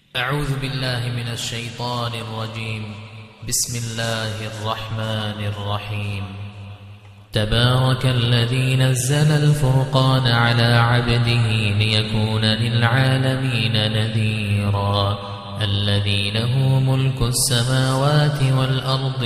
أعوذ بالله من الشيطان الرجيم. بسم الله الرحمن الرحيم. تبارك الذي نزل الفرقان على عبده ليكون للعالمين نذيرا. الذي له ملك السماوات والأرض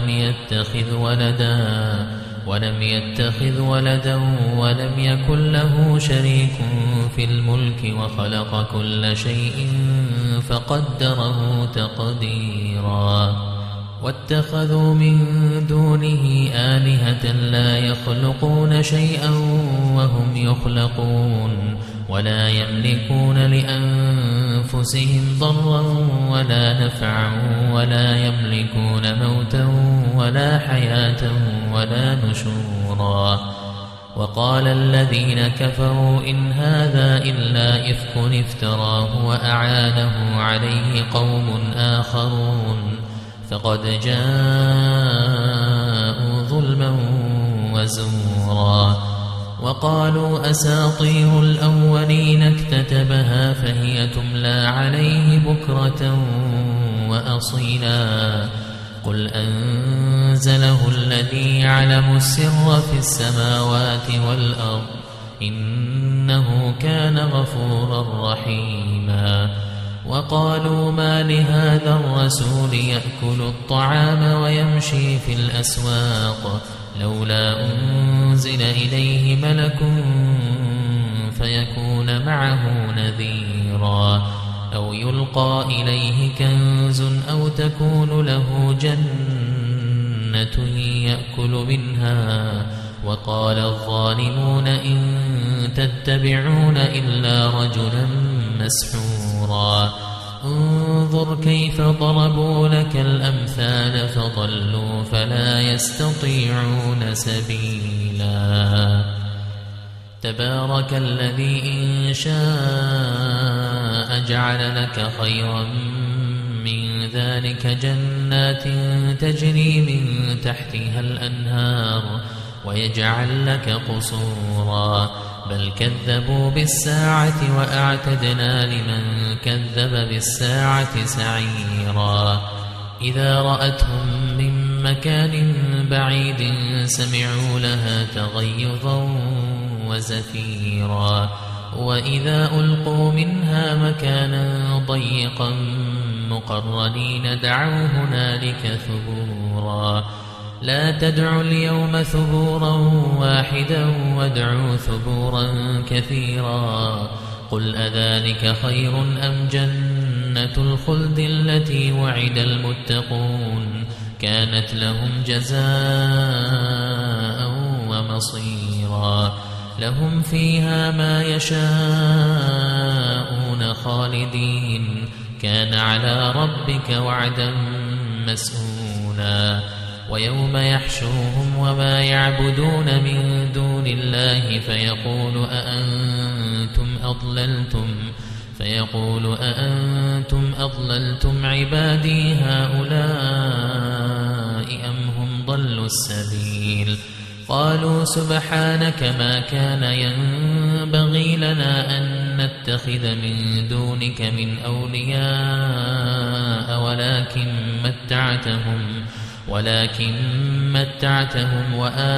ولم يتخذ ولدا ولم يكن له شريك في الملك وخلق كل شيء فقدره تقديرا. واتخذوا من دونه آلهة لا يخلقون شيئا وهم يخلقون ولا يملكون لأنفسهم ضرا ولا نفعا ولا يملكون موتا ولا حياة ولا نشورا. وقال الذين كفروا إن هذا إلا إفك افتراه وأعانه عليه قوم آخرون فقد جاءوا ظلما وزورا. وقالوا أساطير الأولين اكتتبها فهي تملى عليه بكرة وأصيلا. قل أنزله الذي يعلم السر في السماوات والأرض إنه كان غفورا رحيما. وقالوا ما لهذا الرسول يأكل الطعام ويمشي في الأسواق لولا أنزل إليه ملك فيكون معه نذيرا أو يلقى إليه كنز أو تكون له جنة يأكل منها. وقال الظالمون إن تتبعون إلا رجلا مسحورا. انظر كيف ضربوا لك الأمثال فضلوا فلا يستطيعون سبيلا. تبارك الذي إن شاء جعل لك خيرا من ذلك جنات تجري من تحتها الأنهار ويجعل لك قصورا. بل كذبوا بالساعة وأعتدنا لمن كذب بالساعة سعيرا. إذا رأتهم من مكان بعيد سمعوا لها تغيظا وزفيرا. وإذا ألقوا منها مكانا ضيقا مقرنين دعوا هنالك ثبورا. لا تدعوا اليوم ثبورا واحدا وادعوا ثبورا كثيرا. قل أذلك خير أم جنة الخلد التي وعد المتقون كانت لهم جزاء ومصيرا. لهم فيها ما يشاءون خالدين كان على ربك وعدا مسئولا. ويوم يحشرهم وما يعبدون من دون الله فيقول أأنتم أضللتم عبادي هؤلاء أم هم ضلوا السبيل. قالوا سبحانك ما كان ينبغي لنا أن نتخذ من دونك من أولياء ولكن متعتهم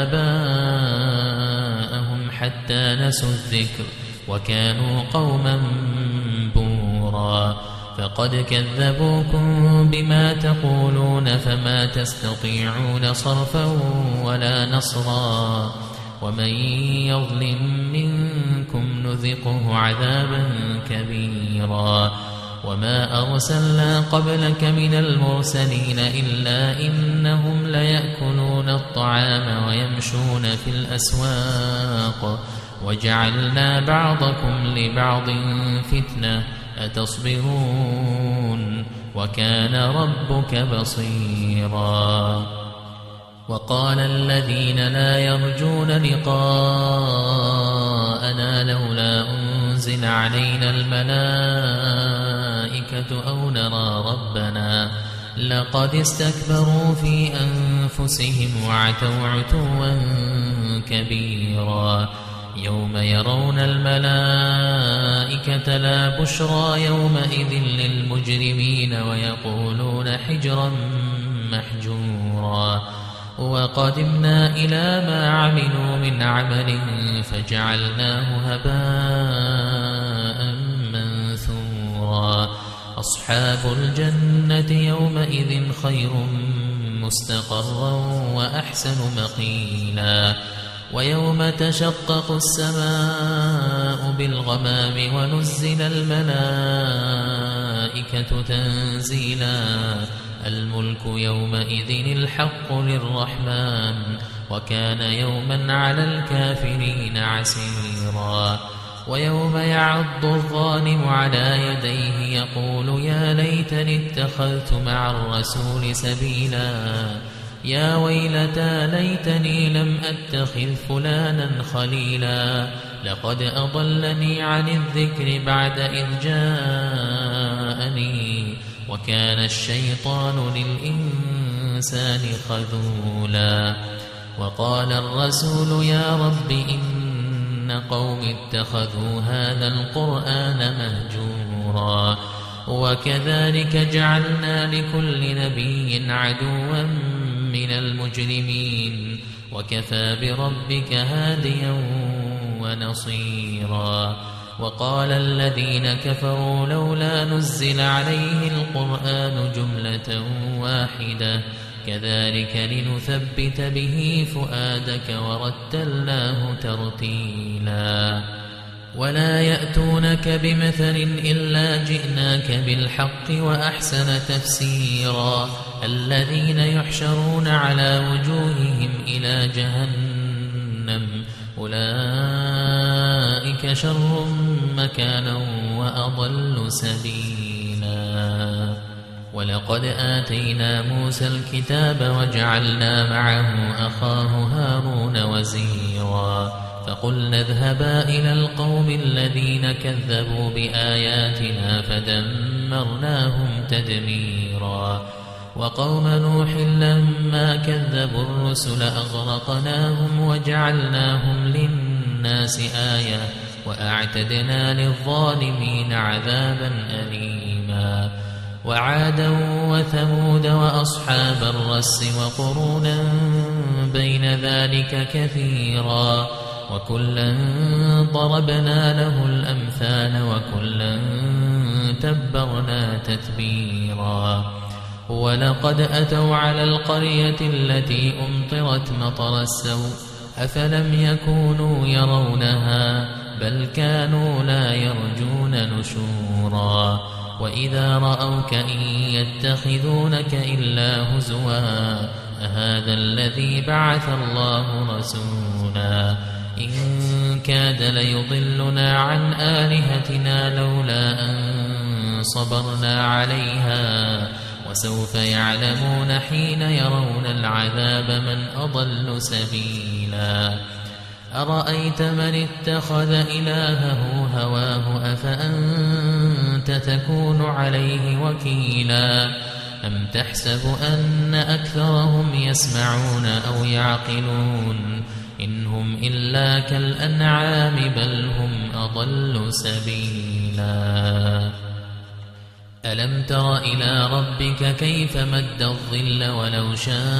وآباءهم حتى نسوا الذكر وكانوا قوما بورا. فقد كذبوكم بما تقولون فما تستطيعون صرفا ولا نصرا. ومن يظلم منكم نذقه عذابا كبيرا. وما أرسلنا قبلك من المرسلين إلا إنهم ليأكلون الطعام ويمشون في الأسواق وجعلنا بعضكم لبعض فتنة أتصبرون وكان ربك بصيرا. وقال الذين لا يرجون لقاءنا لولا أنزل علينا الملائكة أو نرى ربنا لقد استكبروا في أنفسهم وعتوا عتوا كبيرا. يوم يرون الملائكة لا بشرى يومئذ للمجرمين ويقولون حجرا محجورا وقدمنا إلى ما عملوا من عمل فجعلناه هباء منثورا أصحاب الجنة يومئذ خير مستقرا وأحسن مقيلا ويوم تشقق السماء بالغمام ونزل الملائكة تنزيلا الملك يومئذ الحق للرحمن وكان يوما على الكافرين عسيرا ويوم يعض الظالم على يديه يقول يا ليتني اتخذت مع الرسول سبيلا يا ويلتى ليتني لم أتخذ فلانا خليلا لقد أضلني عن الذكر بعد إذ جاءني وكان الشيطان للإنسان خذولا وقال الرسول يا رب إن قوم اتخذوا هذا القرآن مهجورا وكذلك جعلنا لكل نبي عدوا من المجرمين وكفى بربك هاديا ونصيرا وقال الذين كفروا لولا نزل عليه القرآن جملة واحدة كذلك لنثبت به فؤادك ورتلناه ترتيلا ولا يأتونك بمثل إلا جئناك بالحق وأحسن تفسيرا الذين يحشرون على وجوههم إلى جهنم أولئك شر مكانا وأضل سبيلا ولقد آتينا موسى الكتاب وجعلنا معه أخاه هارون وزيرا فقلنا اذهبا إلى القوم الذين كذبوا بآياتنا فدمرناهم تدميرا وقوم نوح لما كذبوا الرسل أغرقناهم وجعلناهم للناس آية وأعتدنا للظالمين عذابا أليما وعادا وثمود وأصحاب الرس وقرونا بين ذلك كثيرا وكلا ضربنا له الأمثال وكلا تبرنا تتبيرا ولقد أتوا على القرية التي أمطرت مطر السوء أفلم يكونوا يرونها بل كانوا لا يرجون نشورا وإذا رأوك إن يتخذونك إلا هزوا أهذا الذي بعث الله رسولا إن كاد ليضلنا عن آلهتنا لولا أن صبرنا عليها وسوف يعلمون حين يرون العذاب من أضل سبيلا أرأيت من اتخذ إلهه هواه أفأنت تكون عليه وكيلا أم تحسب أن أكثرهم يسمعون أو يعقلون إن هم إلا كالأنعام بل هم أضل سبيلا ألم تر إلى ربك كيف مد الظل ولو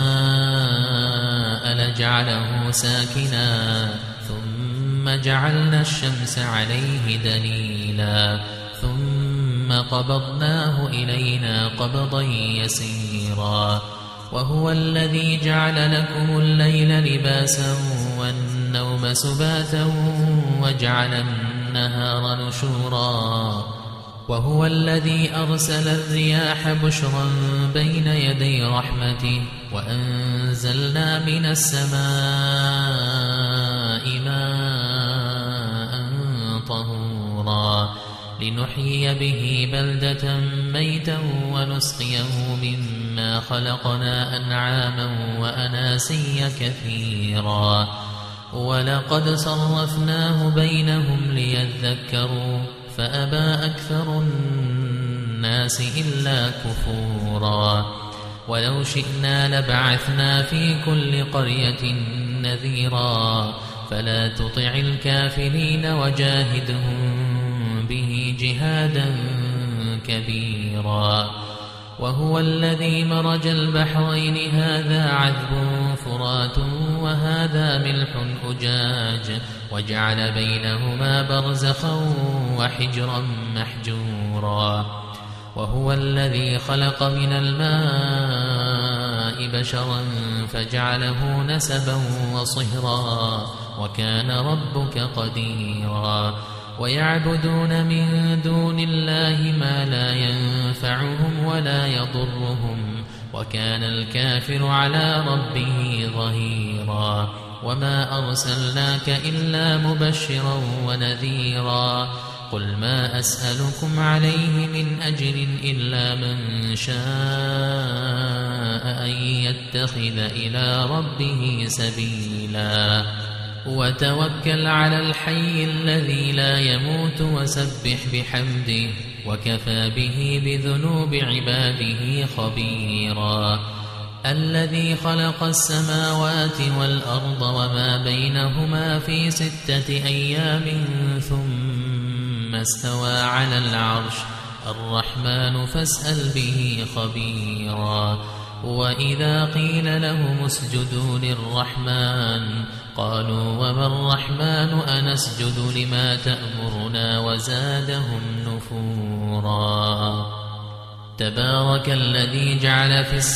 شاء لجعله ساكنا ثم جعلنا الشمس عليه دليلا ثم قبضناه إلينا قبضا يسيرا وهو الذي جعل لكم الليل لباسا والنوم سباتا وجعل النهار نشورا وهو الذي أرسل الرياح بشرا بين يدي رحمته وأنزلنا من السماء ماء طهورا لنحيي به بلدة ميتا ونسقيه مما خلقنا أنعاما وأناسيا كثيرا ولقد صرفناه بينهم ليذكروا فأبى أكثر الناس إلا كفورا ولو شئنا لبعثنا في كل قرية نذيرا فلا تطع الكافرين وجاهدهم به جهادا كبيرا وهو الذي مرج البحرين هذا عذب فرات وهذا ملح أجاج وجعل بينهما برزخا وحجرا محجورا وهو الذي خلق من الماء بشرا فجعله نسبا وصهرا وكان ربك قديرا ويعبدون من دون الله ما لا ينفعهم ولا يضرهم وكان الكافر على ربه ظهيرا وما أرسلناك إلا مبشرا ونذيرا قل ما أسألكم عليه من أجر إلا من شاء أن يتخذ إلى ربه سبيلا وتوكل على الحي الذي لا يموت وسبح بحمده وكفى به بذنوب عباده خبيرا الذي خلق السماوات والأرض وما بينهما في 6 أيام ثم استوى على العرش الرحمن فاسأل به خبيرا وإذا قيل لهم اسجدوا للرحمن قالوا وما الرحمن أنسجد لما تأمرنا وزادهم نفورا تبارك الذي جعل في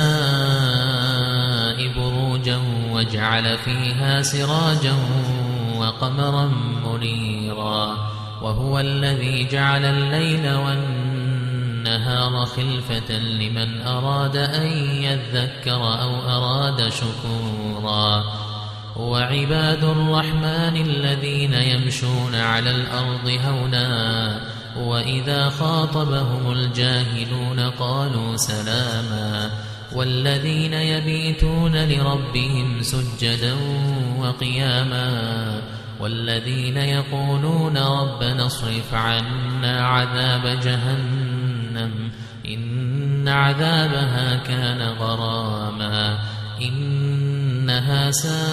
السماء بروجا وجعل فيها سراجا وقمرا منيرا وهو الذي جعل الليل والنهار خلفة لمن أراد أن يذكر أو أراد شكورا وعباد الرحمن الذين يمشون على الأرض هونا وإذا خاطبهم الجاهلون قالوا سلاما والذين يبيتون لربهم سجدا وقياما والذين يقولون ربنا اصرف عنا عذاب جهنم إن عذابها كان غراما إنها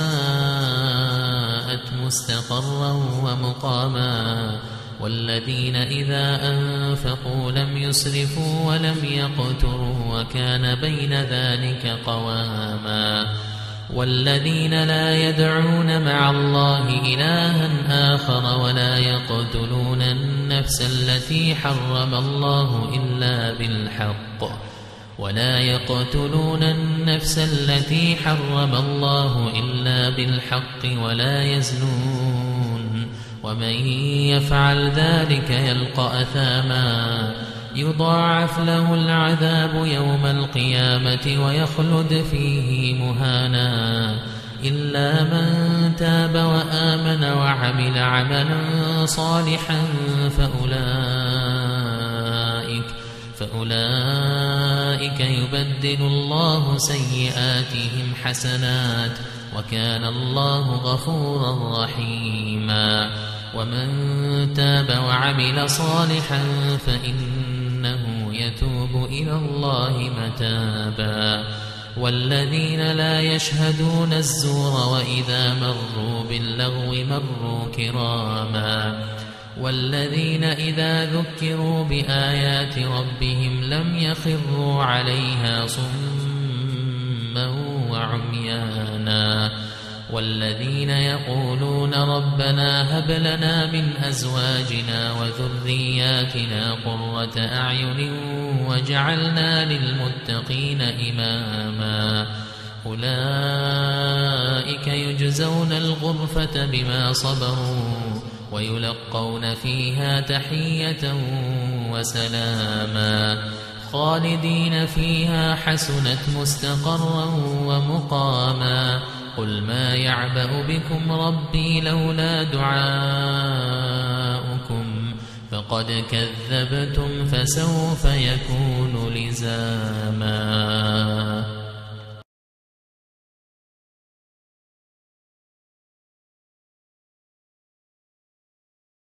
ساءت مستقرا ومقاما والذين إذا أنفقوا لم يسرفوا ولم يقتروا وكان بين ذلك قواما والذين لا يدعون مع الله إلها آخر ولا يقتلون النفس التي حرم الله إلا بالحق ولا يزنون ومن يفعل ذلك يلقى أثاما يضاعف له العذاب يوم القيامة ويخلد فيه مهانا إلا من تاب وآمن وعمل عملا صالحا فأولئك يبدل الله سيئاتهم حسنات وكان الله غفورا رحيما ومن تاب وعمل صالحا فإنه يتوب إلى الله متابا والذين لا يشهدون الزور وإذا مروا باللغو مروا كراما والذين إذا ذكروا بآيات ربهم لم يخروا عليها صما وعميانا والذين يقولون ربنا هب لنا من أزواجنا وذرياتنا قرة أعين وجعلنا للمتقين إماما أولئك يجزون الغرفة بما صبروا ويلقون فيها تحية وسلاما خالدين فيها حسنت مستقرا ومقاما قل ما يعبأ بكم ربي لولا دعاؤكم فقد كذبتم فسوف يكون لزاما